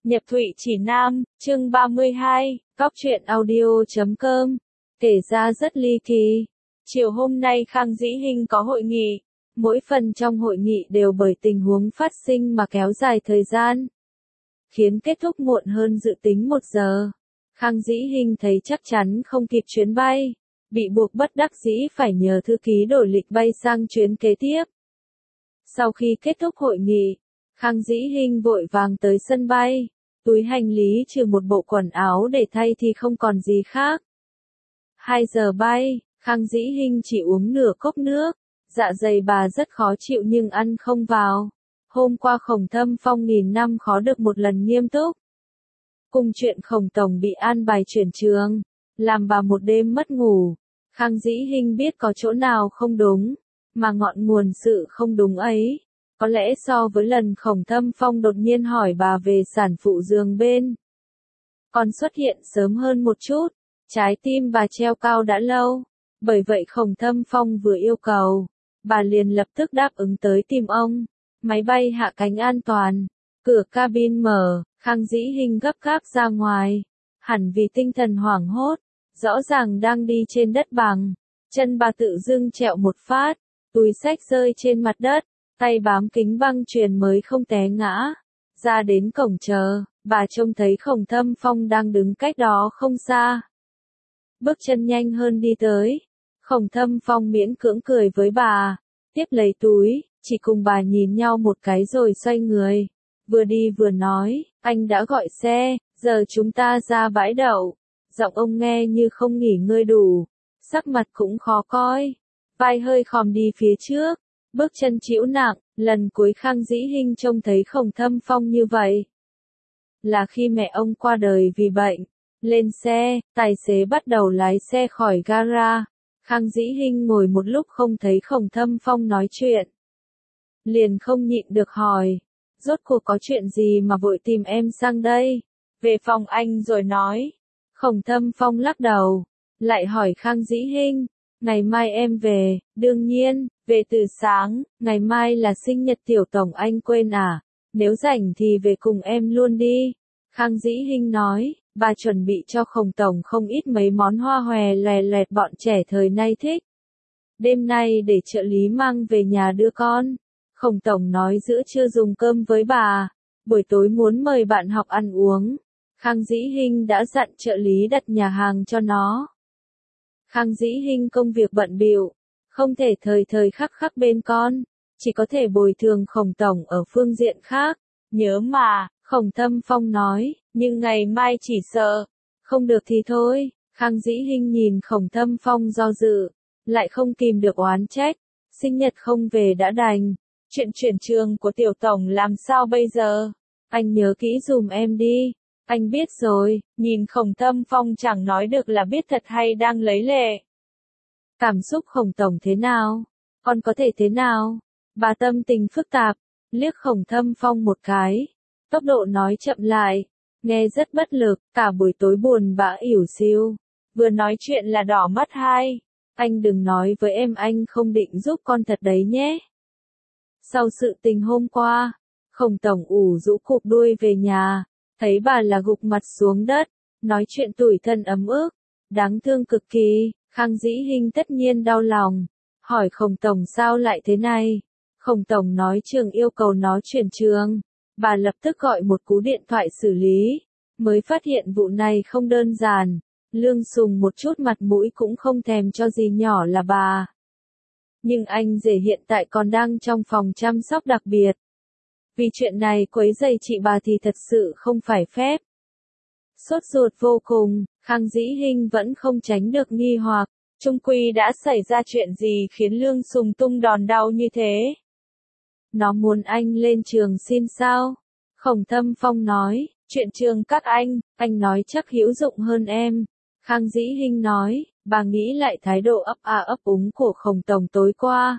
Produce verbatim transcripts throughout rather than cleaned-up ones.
Nhập Thụy Chỉ Nam, chương ba mươi hai, Cóc truyện audio chấm com. Kể ra rất ly kỳ. Chiều hôm nay Khang Dĩ Hinh có hội nghị. Mỗi phần trong hội nghị đều bởi tình huống phát sinh mà kéo dài thời gian, khiến kết thúc muộn hơn dự tính một giờ. Khang Dĩ Hinh thấy chắc chắn không kịp chuyến bay, bị buộc bất đắc dĩ phải nhờ thư ký đổi lịch bay sang chuyến kế tiếp. Sau khi kết thúc hội nghị, Khang Dĩ Hinh vội vàng tới sân bay, túi hành lý trừ một bộ quần áo để thay thì không còn gì khác. Hai giờ bay, Khang Dĩ Hinh chỉ uống nửa cốc nước, dạ dày bà rất khó chịu nhưng ăn không vào. Hôm qua Khổng Thâm Phong nghìn năm khó được một lần nghiêm túc. Cùng chuyện Khổng Tổng bị an bài chuyển trường, làm bà một đêm mất ngủ. Khang Dĩ Hinh biết có chỗ nào không đúng, mà ngọn nguồn sự không đúng ấy, có lẽ so với lần Khổng Thâm Phong đột nhiên hỏi bà về sản phụ giường bên, còn xuất hiện sớm hơn một chút. Trái tim bà treo cao đã lâu, bởi vậy Khổng Thâm Phong vừa yêu cầu, bà liền lập tức đáp ứng tới tìm ông. Máy bay hạ cánh an toàn, cửa cabin mở, Khang Dĩ Hinh gấp gáp ra ngoài, hẳn vì tinh thần hoảng hốt, rõ ràng đang đi trên đất bằng, chân bà tự dưng trẹo một phát, túi xách rơi trên mặt đất, tay bám kính băng chuyền mới không té ngã. Ra đến cổng chờ, bà trông thấy Khổng Thâm Phong đang đứng cách đó không xa. Bước chân nhanh hơn đi tới, Khổng Thâm Phong miễn cưỡng cười với bà, tiếp lấy túi, chỉ cùng bà nhìn nhau một cái rồi xoay người, vừa đi vừa nói, anh đã gọi xe, giờ chúng ta ra bãi đậu. Giọng ông nghe như không nghỉ ngơi đủ, sắc mặt cũng khó coi, vai hơi khom đi phía trước, bước chân chịu nặng. Lần cuối Khang Dĩ Hinh trông thấy Khổng Thâm Phong như vậy là khi mẹ ông qua đời vì bệnh. Lên xe, tài xế bắt đầu lái xe khỏi gara. Khang Dĩ Hinh ngồi một lúc không thấy Khổng Thâm Phong nói chuyện, liền không nhịn được hỏi, rốt cuộc có chuyện gì mà vội tìm em sang đây? Về phòng anh rồi nói. Khổng Thâm Phong lắc đầu, lại hỏi Khang Dĩ Hinh, ngày mai em về? Đương nhiên, về từ sáng, ngày mai là sinh nhật tiểu tổng anh quên à? Nếu rảnh thì về cùng em luôn đi. Khang Dĩ Hinh nói, bà chuẩn bị cho Khổng Tổng không ít mấy món hoa hòe loè loẹt bọn trẻ thời nay thích. Đêm nay để trợ lý mang về nhà đưa con. Khổng Tổng nói giữa trưa dùng cơm với bà, buổi tối muốn mời bạn học ăn uống. Khang Dĩ Hinh đã dặn trợ lý đặt nhà hàng cho nó. Khang Dĩ Hinh công việc bận bịu, không thể thời thời khắc khắc bên con, chỉ có thể bồi thường Khổng Tổng ở phương diện khác. Nhớ mà, Khổng Thâm Phong nói, nhưng ngày mai chỉ sợ không được thì thôi. Khang Dĩ Hinh nhìn Khổng Thâm Phong do dự, lại không kìm được oán trách, sinh nhật không về đã đành, chuyện chuyển trường của tiểu tổng làm sao bây giờ? Anh nhớ kỹ dùm em đi. Anh biết rồi. Nhìn Khổng Thâm Phong chẳng nói được là biết thật hay đang lấy lệ. Cảm xúc Khổng Tổng thế nào? Con có thể thế nào? Bà tâm tình phức tạp, liếc Khổng Thâm Phong một cái, tốc độ nói chậm lại, nghe rất bất lực, cả buổi tối buồn bã ỉu xìu, vừa nói chuyện là đỏ mắt hai. Anh đừng nói với em anh không định giúp con thật đấy nhé. Sau sự tình hôm qua, Khổng Tổng ủ rũ cụp đuôi về nhà, thấy bà là gục mặt xuống đất, nói chuyện tủi thân ấm ức, đáng thương cực kỳ. Khang Dĩ Hinh tất nhiên đau lòng, hỏi Khổng Tổng sao lại thế này. Khổng Tổng nói trường yêu cầu nó chuyển trường, bà lập tức gọi một cú điện thoại xử lý, mới phát hiện vụ này không đơn giản. Lương Sùng một chút mặt mũi cũng không thèm cho gì nhỏ là bà. Nhưng anh rể hiện tại còn đang trong phòng chăm sóc đặc biệt. Vì chuyện này quấy rầy chị bà thì thật sự không phải phép. Sốt ruột vô cùng, Khang Dĩ Hinh vẫn không tránh được nghi hoặc, chung quy đã xảy ra chuyện gì khiến Lương Sùng tung đòn đau như thế? Nó muốn anh lên trường xin sao? Khổng Thâm Phong nói, chuyện trường các anh, anh nói chắc hữu dụng hơn em. Khang Dĩ Hinh nói, bà nghĩ lại thái độ ấp a ấp úng của Khổng Tổng tối qua.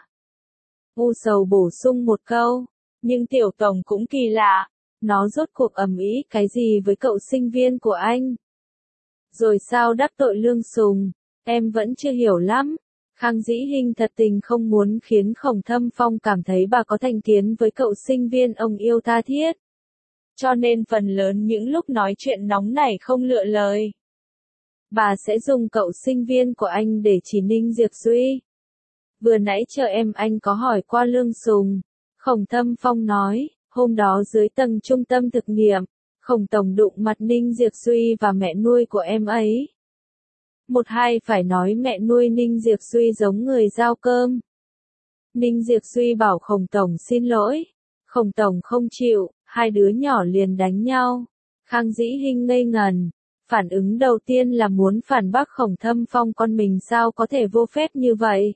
U sầu bổ sung một câu, nhưng tiểu tổng cũng kỳ lạ, nó rốt cuộc ầm ĩ cái gì với cậu sinh viên của anh? Rồi sao đắc tội Lương Sùng, em vẫn chưa hiểu lắm. Khang Dĩ Hinh thật tình không muốn khiến Khổng Thâm Phong cảm thấy bà có thành kiến với cậu sinh viên ông yêu tha thiết. cho nên phần lớn những lúc nói chuyện nóng nảy không lựa lời. Bà sẽ dùng cậu sinh viên của anh để chỉ Ninh Diệp Duy. Vừa nãy chờ em anh có hỏi qua Lương Sùng. Khổng Thâm Phong nói, hôm đó dưới tầng trung tâm thực nghiệm, Khổng Tổng đụng mặt Ninh Diệp Duy và mẹ nuôi của em ấy. Một hai phải nói mẹ nuôi Ninh Diệp Duy giống người giao cơm. Ninh Diệp Duy bảo Khổng Tổng xin lỗi. Khổng Tổng không chịu, hai đứa nhỏ liền đánh nhau. Khang Dĩ Hinh ngây ngần. Phản ứng đầu tiên là muốn phản bác Khổng Thâm Phong con mình sao có thể vô phép như vậy.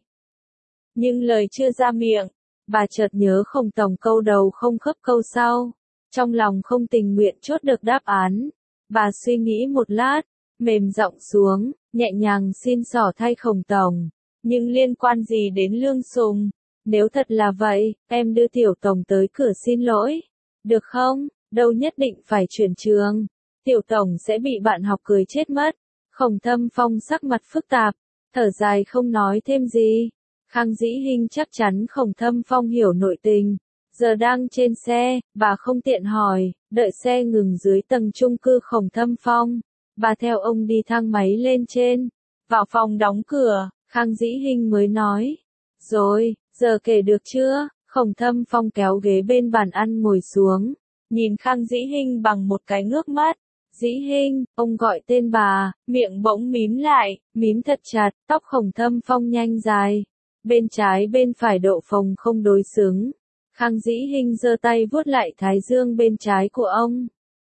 Nhưng lời chưa ra miệng, bà chợt nhớ Khổng Tổng câu đầu không khớp câu sau. Trong lòng không tình nguyện chốt được đáp án. Bà suy nghĩ một lát, mềm giọng xuống, nhẹ nhàng xin xỏ thay Khổng Tổng. Nhưng liên quan gì đến Lương Sùng? Nếu thật là vậy, em đưa Tiểu Tổng tới cửa xin lỗi. Được không? Đâu nhất định phải chuyển trường. Tiểu Tổng sẽ bị bạn học cười chết mất. Khổng Thâm Phong sắc mặt phức tạp, thở dài không nói thêm gì. Khang Dĩ Hinh chắc chắn Khổng Thâm Phong hiểu nội tình. Giờ đang trên xe, bà không tiện hỏi, đợi xe ngừng dưới tầng chung cư Khổng Thâm Phong. Bà theo ông đi thang máy lên trên, vào phòng đóng cửa, Khang Dĩ Hinh mới nói. Rồi, giờ kể được chưa? Khổng Thâm Phong kéo ghế bên bàn ăn ngồi xuống, nhìn Khang Dĩ Hinh bằng một cái ngước mắt. Dĩ Hinh, ông gọi tên bà, miệng bỗng mím lại, mím thật chặt, tóc Khổng Thâm Phong nhanh dài. Bên trái bên phải độ phồng không đối xứng. Khang Dĩ Hinh giơ tay vuốt lại thái dương bên trái của ông.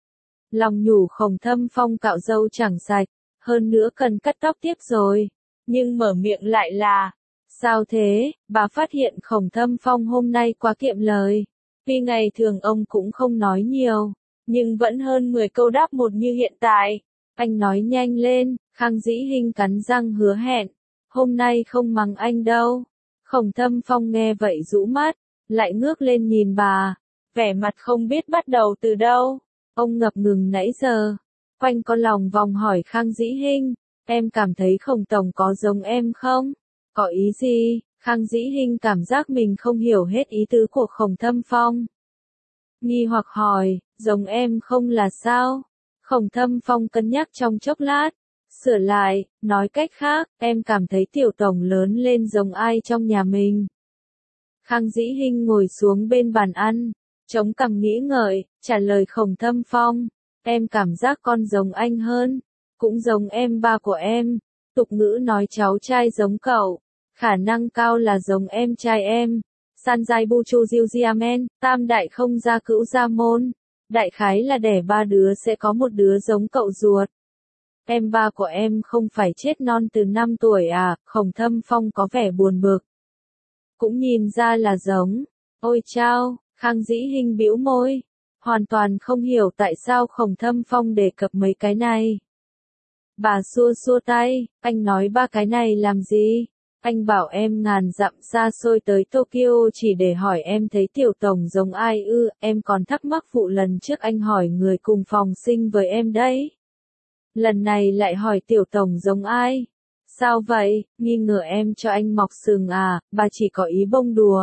Lòng nhủ Khổng Thâm Phong cạo râu chẳng sạch, hơn nữa cần cắt tóc tiếp rồi. Nhưng mở miệng lại là, sao thế? Bà phát hiện Khổng Thâm Phong hôm nay quá kiệm lời. Vì ngày thường ông cũng không nói nhiều, nhưng vẫn hơn mười câu đáp một như hiện tại. Anh nói nhanh lên, Khang Dĩ Hinh cắn răng hứa hẹn. Hôm nay không mắng anh đâu. Khổng Thâm Phong nghe vậy rũ mắt, lại ngước lên nhìn bà, vẻ mặt không biết bắt đầu từ đâu. Ông ngập ngừng nãy giờ, quanh con lòng vòng hỏi Khang Dĩ Hinh, em cảm thấy Khổng Tổng có giống em không? Có ý gì? Khang Dĩ Hinh cảm giác mình không hiểu hết ý tứ của Khổng Thâm Phong. Nghi hoặc hỏi, giống em không là sao? Khổng Thâm Phong cân nhắc trong chốc lát, sửa lại, nói cách khác, em cảm thấy Tiểu Tổng lớn lên giống ai trong nhà mình. Khang Dĩ Hinh ngồi xuống bên bàn ăn, chống cằm nghĩ ngợi, trả lời Khổng Thâm Phong, em cảm giác con giống anh hơn, cũng giống em ba của em, tục ngữ nói cháu trai giống cậu, khả năng cao là giống em trai em. Sanjay Buchu Jiujiamen, tam đại không gia cữu gia môn, đại khái là đẻ ba đứa sẽ có một đứa giống cậu ruột. Em ba của em không phải chết non từ năm tuổi à? Khổng Thâm Phong có vẻ buồn bực. Cũng nhìn ra là giống. Ôi chao, Khang Dĩ Hinh bĩu môi, hoàn toàn không hiểu tại sao Khổng Thâm Phong đề cập mấy cái này. Bà xua xua tay, anh nói ba cái này làm gì? Anh bảo em ngàn dặm xa xôi tới Tokyo chỉ để hỏi em thấy Tiểu Tổng giống ai ư, em còn thắc mắc vụ lần trước anh hỏi người cùng phòng sinh với em đấy. Lần này lại hỏi Tiểu Tổng giống ai? Sao vậy, nghi ngờ em cho anh mọc sừng à, bà chỉ có ý bông đùa.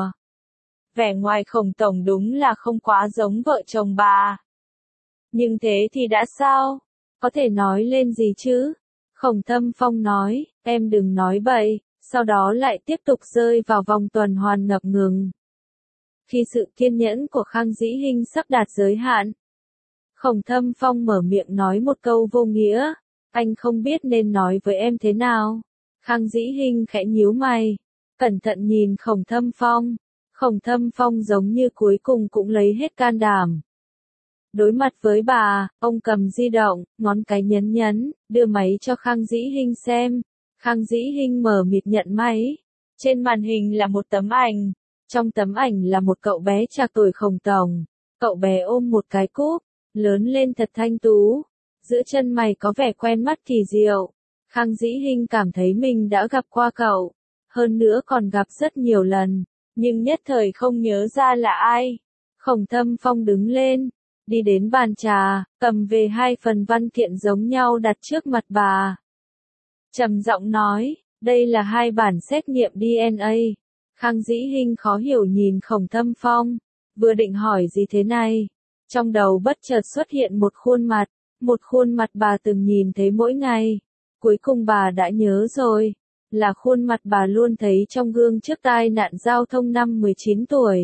Vẻ ngoài Khổng Tổng đúng là không quá giống vợ chồng bà. Nhưng thế thì đã sao? Có thể nói lên gì chứ? Khổng Thâm Phong nói, em đừng nói bậy, sau đó lại tiếp tục rơi vào vòng tuần hoàn ngập ngừng. Khi sự kiên nhẫn của Khang Dĩ Hinh sắp đạt giới hạn, Khổng Thâm Phong mở miệng nói một câu vô nghĩa, anh không biết nên nói với em thế nào. Khang Dĩ Hinh khẽ nhíu mày, cẩn thận nhìn Khổng Thâm Phong. Khổng Thâm Phong giống như cuối cùng cũng lấy hết can đảm. Đối mặt với bà, ông cầm di động, ngón cái nhấn nhấn, đưa máy cho Khang Dĩ Hinh xem. Khang Dĩ Hinh mở mịt nhận máy. Trên màn hình là một tấm ảnh. Trong tấm ảnh là một cậu bé trạc tuổi Khổng Tổng. Cậu bé ôm một cái cúp, lớn lên thật thanh tú. Giữa chân mày có vẻ quen mắt kỳ diệu. Khang Dĩ Hinh cảm thấy mình đã gặp qua cậu. Hơn nữa còn gặp rất nhiều lần. Nhưng nhất thời không nhớ ra là ai. Khổng Thâm Phong đứng lên, đi đến bàn trà, cầm về hai phần văn kiện giống nhau đặt trước mặt bà. Trầm giọng nói, đây là hai bản xét nghiệm đê en a. Khang Dĩ Hinh khó hiểu nhìn Khổng Thâm Phong, vừa định hỏi gì thế này. Trong đầu bất chợt xuất hiện một khuôn mặt, một khuôn mặt bà từng nhìn thấy mỗi ngày. Cuối cùng bà đã nhớ rồi, là khuôn mặt bà luôn thấy trong gương trước tai nạn giao thông năm mười chín tuổi.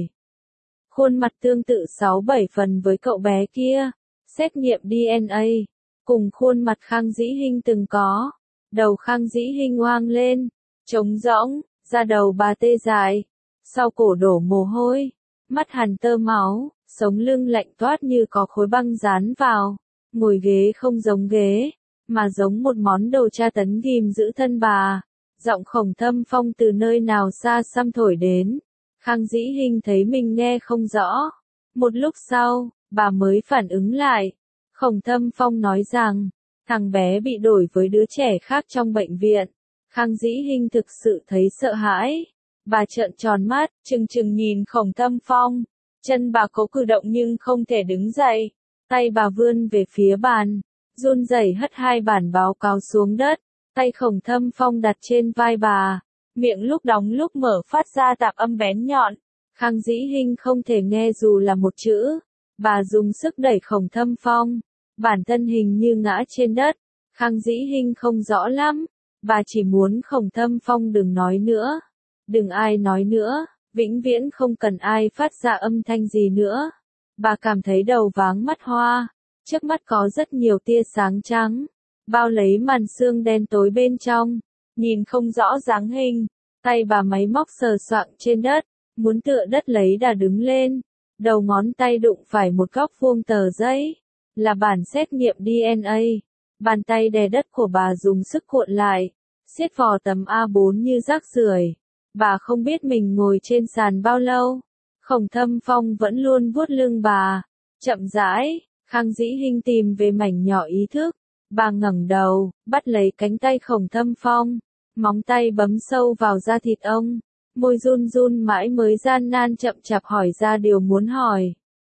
Khuôn mặt tương tự sáu bảy phần với cậu bé kia, xét nghiệm đê en a, cùng khuôn mặt Khang Dĩ Hinh từng có. Đầu Khang Dĩ Hinh oang lên, trống rỗng, da đầu bà tê dại, sau cổ đổ mồ hôi, mắt hằn tơ máu, sống lưng lạnh toát như có khối băng dán vào, ngồi ghế không giống ghế, mà giống một món đồ tra tấn ghim giữ thân bà. Giọng Khổng Thâm Phong từ nơi nào xa xăm thổi đến. Khang Dĩ Hinh thấy mình nghe không rõ. Một lúc sau, bà mới phản ứng lại. Khổng Thâm Phong nói rằng, thằng bé bị đổi với đứa trẻ khác trong bệnh viện. Khang Dĩ Hinh thực sự thấy sợ hãi. Bà trợn tròn mắt, trừng trừng nhìn Khổng Thâm Phong. Chân bà cố cử động nhưng không thể đứng dậy. Tay bà vươn về phía bàn, run rẩy hất hai bản báo cáo xuống đất. Tay Khổng Thâm Phong đặt trên vai bà, miệng lúc đóng lúc mở phát ra tạp âm bén nhọn. Khang Dĩ Hinh không thể nghe dù là một chữ. Bà dùng sức đẩy Khổng Thâm Phong, bản thân hình như ngã trên đất. Khang Dĩ Hinh không rõ lắm, bà chỉ muốn Khổng Thâm Phong đừng nói nữa. Đừng ai nói nữa, vĩnh viễn không cần ai phát ra âm thanh gì nữa. Bà cảm thấy đầu váng mắt hoa, trước mắt có rất nhiều tia sáng trắng, bao lấy màn sương đen tối bên trong, nhìn không rõ dáng hình. Tay bà máy móc sờ soạng trên đất, muốn tựa đất lấy đà đứng lên. Đầu ngón tay đụng phải một góc vuông tờ giấy, là bản xét nghiệm đê en a. Bàn tay đè đất của bà dùng sức cuộn lại, siết vò tấm a bốn như rác rưởi. Bà không biết mình ngồi trên sàn bao lâu. Khổng Thâm Phong vẫn luôn vuốt lưng bà. Chậm rãi, Khang Dĩ Hinh tìm về mảnh nhỏ ý thức. Bà ngẩng đầu, bắt lấy cánh tay Khổng Thâm Phong, móng tay bấm sâu vào da thịt ông, môi run run mãi mới gian nan chậm chạp hỏi ra điều muốn hỏi.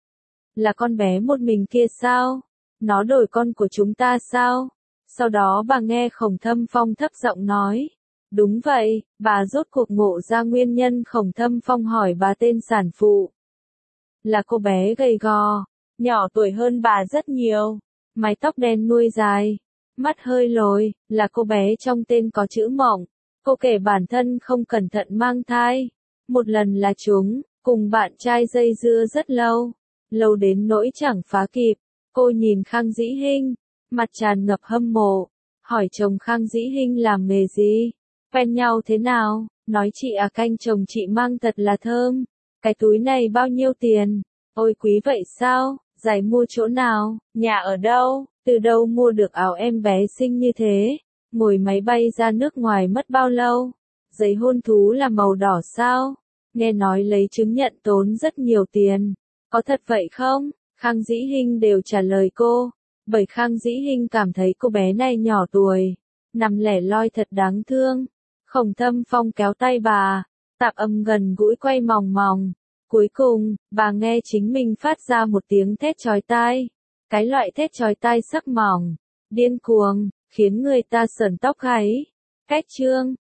Là con bé một mình kia sao? Nó đổi con của chúng ta sao? Sau đó bà nghe Khổng Thâm Phong thấp giọng nói. Đúng vậy, bà rốt cuộc ngộ ra nguyên nhân. Khổng Thâm Phong hỏi bà tên sản phụ. Là cô bé gầy gò, nhỏ tuổi hơn bà rất nhiều, mái tóc đen nuôi dài, mắt hơi lồi, là cô bé trong tên có chữ Mộng. Cô kể bản thân không cẩn thận mang thai. Một lần là chúng, cùng bạn trai dây dưa rất lâu, lâu đến nỗi chẳng phá kịp. Cô nhìn Khang Dĩ Hinh, mặt tràn ngập hâm mộ, hỏi chồng Khang Dĩ Hinh làm nghề gì, quen nhau thế nào, nói chị à canh chồng chị mang thật là thơm. Cái túi này bao nhiêu tiền? Ôi quý vậy sao? Giày mua chỗ nào? Nhà ở đâu? Từ đâu mua được áo em bé xinh như thế? Ngồi máy bay ra nước ngoài mất bao lâu? Giấy hôn thú là màu đỏ sao? Nghe nói lấy chứng nhận tốn rất nhiều tiền. Có thật vậy không? Khang Dĩ Hinh đều trả lời cô, bởi Khang Dĩ Hinh cảm thấy cô bé này nhỏ tuổi, nằm lẻ loi thật đáng thương. Khổng Thâm Phong kéo tay bà, tạp âm gần gũi quay mòng mòng. Cuối cùng, bà nghe chính mình phát ra một tiếng thét chói tai. Cái loại thét chói tai sắc mỏng, điên cuồng, khiến người ta sởn tóc gáy. Cách chương